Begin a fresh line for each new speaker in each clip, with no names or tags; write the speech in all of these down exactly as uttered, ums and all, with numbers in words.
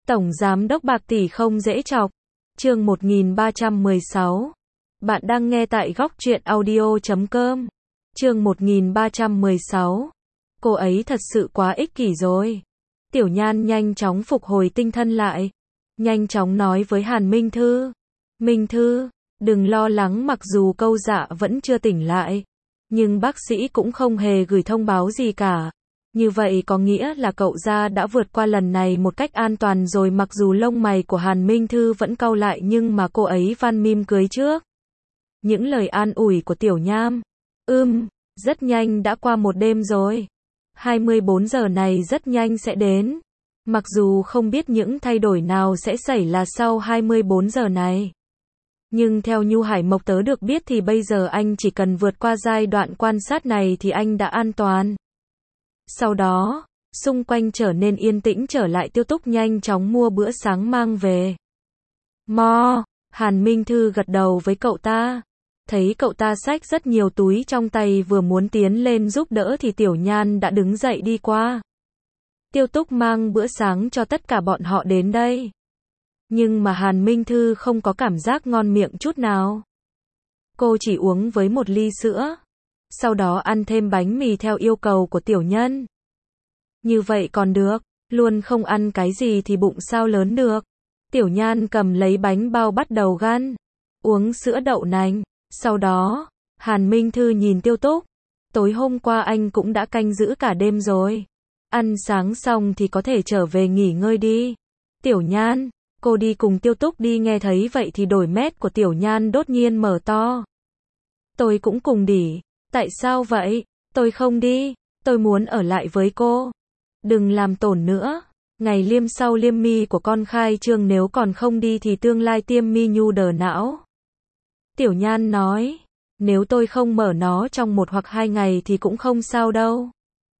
Tổng giám đốc bạc tỷ không dễ chọc. Chương một nghìn ba trăm mười sáu. Bạn đang nghe tại góc truyện audio chấm com. Chương một nghìn ba trăm mười sáu. Cô ấy thật sự quá ích kỷ rồi. Tiểu Nhan nhanh chóng phục hồi tinh thần lại. Nhanh chóng nói với Hàn Minh Thư. Minh Thư, đừng lo lắng, mặc dù Câu Dạ vẫn chưa tỉnh lại. Nhưng bác sĩ cũng không hề gửi thông báo gì cả. Như vậy có nghĩa là cậu gia đã vượt qua lần này một cách an toàn rồi. Mặc dù lông mày của Hàn Minh Thư vẫn cau lại nhưng mà cô ấy van mím cưới trước. Những lời an ủi của Tiểu Nham. Ưm, rất nhanh đã qua một đêm rồi. hai mươi bốn giờ này rất nhanh sẽ đến. Mặc dù không biết những thay đổi nào sẽ xảy ra sau hai mươi bốn giờ này. Nhưng theo Nhu Hải Mộc tớ được biết thì bây giờ anh chỉ cần vượt qua giai đoạn quan sát này thì anh đã an toàn. Sau đó, xung quanh trở nên yên tĩnh trở lại. Tiêu Túc nhanh chóng mua bữa sáng mang về. Mo, Hàn Minh Thư gật đầu với cậu ta. Thấy cậu ta xách rất nhiều túi trong tay vừa muốn tiến lên giúp đỡ thì Tiểu Nhan đã đứng dậy đi qua. Tiêu Túc mang bữa sáng cho tất cả bọn họ đến đây. Nhưng mà Hàn Minh Thư không có cảm giác ngon miệng chút nào. Cô chỉ uống với một ly sữa. Sau đó ăn thêm bánh mì theo yêu cầu của Tiểu Nhân. Như vậy còn được, luôn không ăn cái gì thì bụng sao lớn được. Tiểu Nhan cầm lấy bánh bao bắt đầu găn. Uống sữa đậu nành. Sau đó, Hàn Minh Thư nhìn Tiêu Túc. Tối hôm qua anh cũng đã canh giữ cả đêm rồi. Ăn sáng xong thì có thể trở về nghỉ ngơi đi. Tiểu Nhan, cô đi cùng Tiêu Túc đi. Nghe thấy vậy thì đôi mét của Tiểu Nhan đột nhiên mở to. Tôi cũng cùng đi. Tại sao vậy? Tôi không đi. Tôi muốn ở lại với cô. Đừng làm tổn nữa. Ngày liêm sau liêm mi của con khai trương, nếu còn không đi thì tương lai tiêm mi nhu đờ não. Tiểu Nhan nói. Nếu tôi không mở nó trong một hoặc hai ngày thì cũng không sao đâu.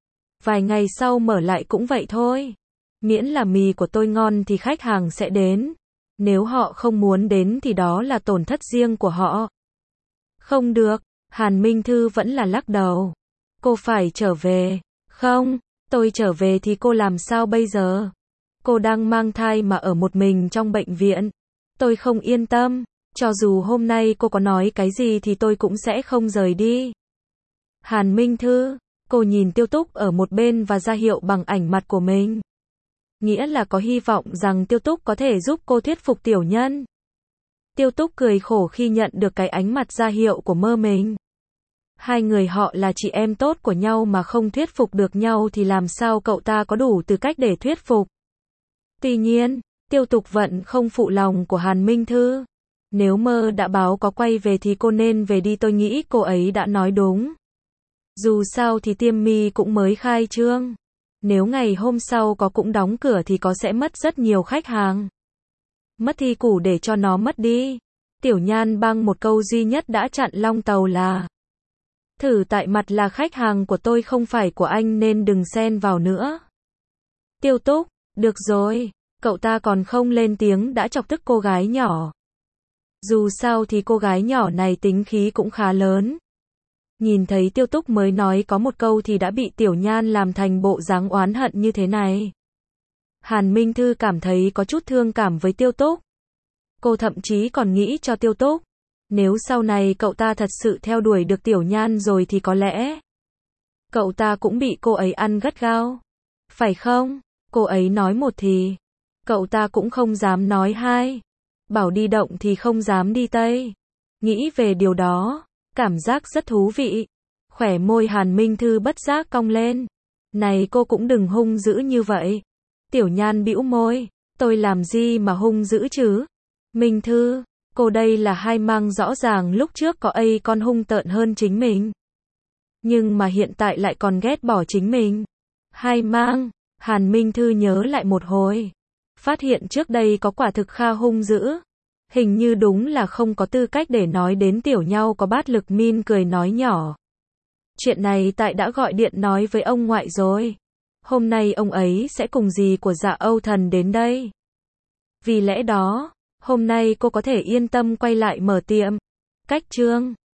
Vài ngày sau mở lại cũng vậy thôi. Miễn là mì của tôi ngon thì khách hàng sẽ đến. Nếu họ không muốn đến thì đó là tổn thất riêng của họ. Không được. Hàn Minh Thư vẫn là lắc đầu. Cô phải trở về. Không, tôi trở về thì cô làm sao bây giờ? Cô đang mang thai mà ở một mình trong bệnh viện. Tôi không yên tâm. Cho dù hôm nay cô có nói cái gì thì tôi cũng sẽ không rời đi. Hàn Minh Thư, cô nhìn Tiêu Túc ở một bên và ra hiệu bằng ảnh mặt của mình. Nghĩa là có hy vọng rằng Tiêu Túc có thể giúp cô thuyết phục Tiểu Nhân. Tiêu Túc cười khổ khi nhận được cái ánh mặt ra hiệu của mơ mình. Hai người họ là chị em tốt của nhau mà không thuyết phục được nhau thì làm sao cậu ta có đủ tư cách để thuyết phục. Tuy nhiên, Tiêu Tục Vận không phụ lòng của Hàn Minh Thư. Nếu mơ đã báo có quay về thì cô nên về đi, tôi nghĩ cô ấy đã nói đúng. Dù sao thì tiêm mi cũng mới khai trương. Nếu ngày hôm sau có cũng đóng cửa thì có sẽ mất rất nhiều khách hàng. Mất thì củ để cho nó mất đi. Tiểu Nhan băng một câu duy nhất đã chặn long tàu là. Thử tại mặt là khách hàng của tôi không phải của anh nên đừng xen vào nữa. Tiêu Túc, được rồi. Cậu ta còn không lên tiếng đã chọc tức cô gái nhỏ. Dù sao thì cô gái nhỏ này tính khí cũng khá lớn. Nhìn thấy Tiêu Túc mới nói có một câu thì đã bị Tiểu Nhan làm thành bộ dáng oán hận như thế này. Hàn Minh Thư cảm thấy có chút thương cảm với Tiêu Túc. Cô thậm chí còn nghĩ cho Tiêu Túc. Nếu sau này cậu ta thật sự theo đuổi được Tiểu Nhan rồi thì có lẽ cậu ta cũng bị cô ấy ăn gắt gao. Phải không? Cô ấy nói một thì cậu ta cũng không dám nói hai. Bảo đi động thì không dám đi tây. Nghĩ về điều đó, cảm giác rất thú vị. Khỏe môi Hàn Minh Thư bất giác cong lên. Này cô cũng đừng hung dữ như vậy. Tiểu Nhan bĩu môi. Tôi làm gì mà hung dữ chứ? Minh Thư, cô đây là hai mang, rõ ràng lúc trước có ấy còn hung tợn hơn chính mình. Nhưng mà hiện tại lại còn ghét bỏ chính mình. Hai mang, Hàn Minh Thư nhớ lại một hồi. Phát hiện trước đây có quả thực kha hung dữ. Hình như đúng là không có tư cách để nói đến Tiểu Nhau có bát lực. Min cười nói nhỏ. Chuyện này tại đã gọi điện nói với ông ngoại rồi. Hôm nay ông ấy sẽ cùng dì của Dạ Âu Thần đến đây. Vì lẽ đó, hôm nay cô có thể yên tâm quay lại mở tiệm. Cách trương.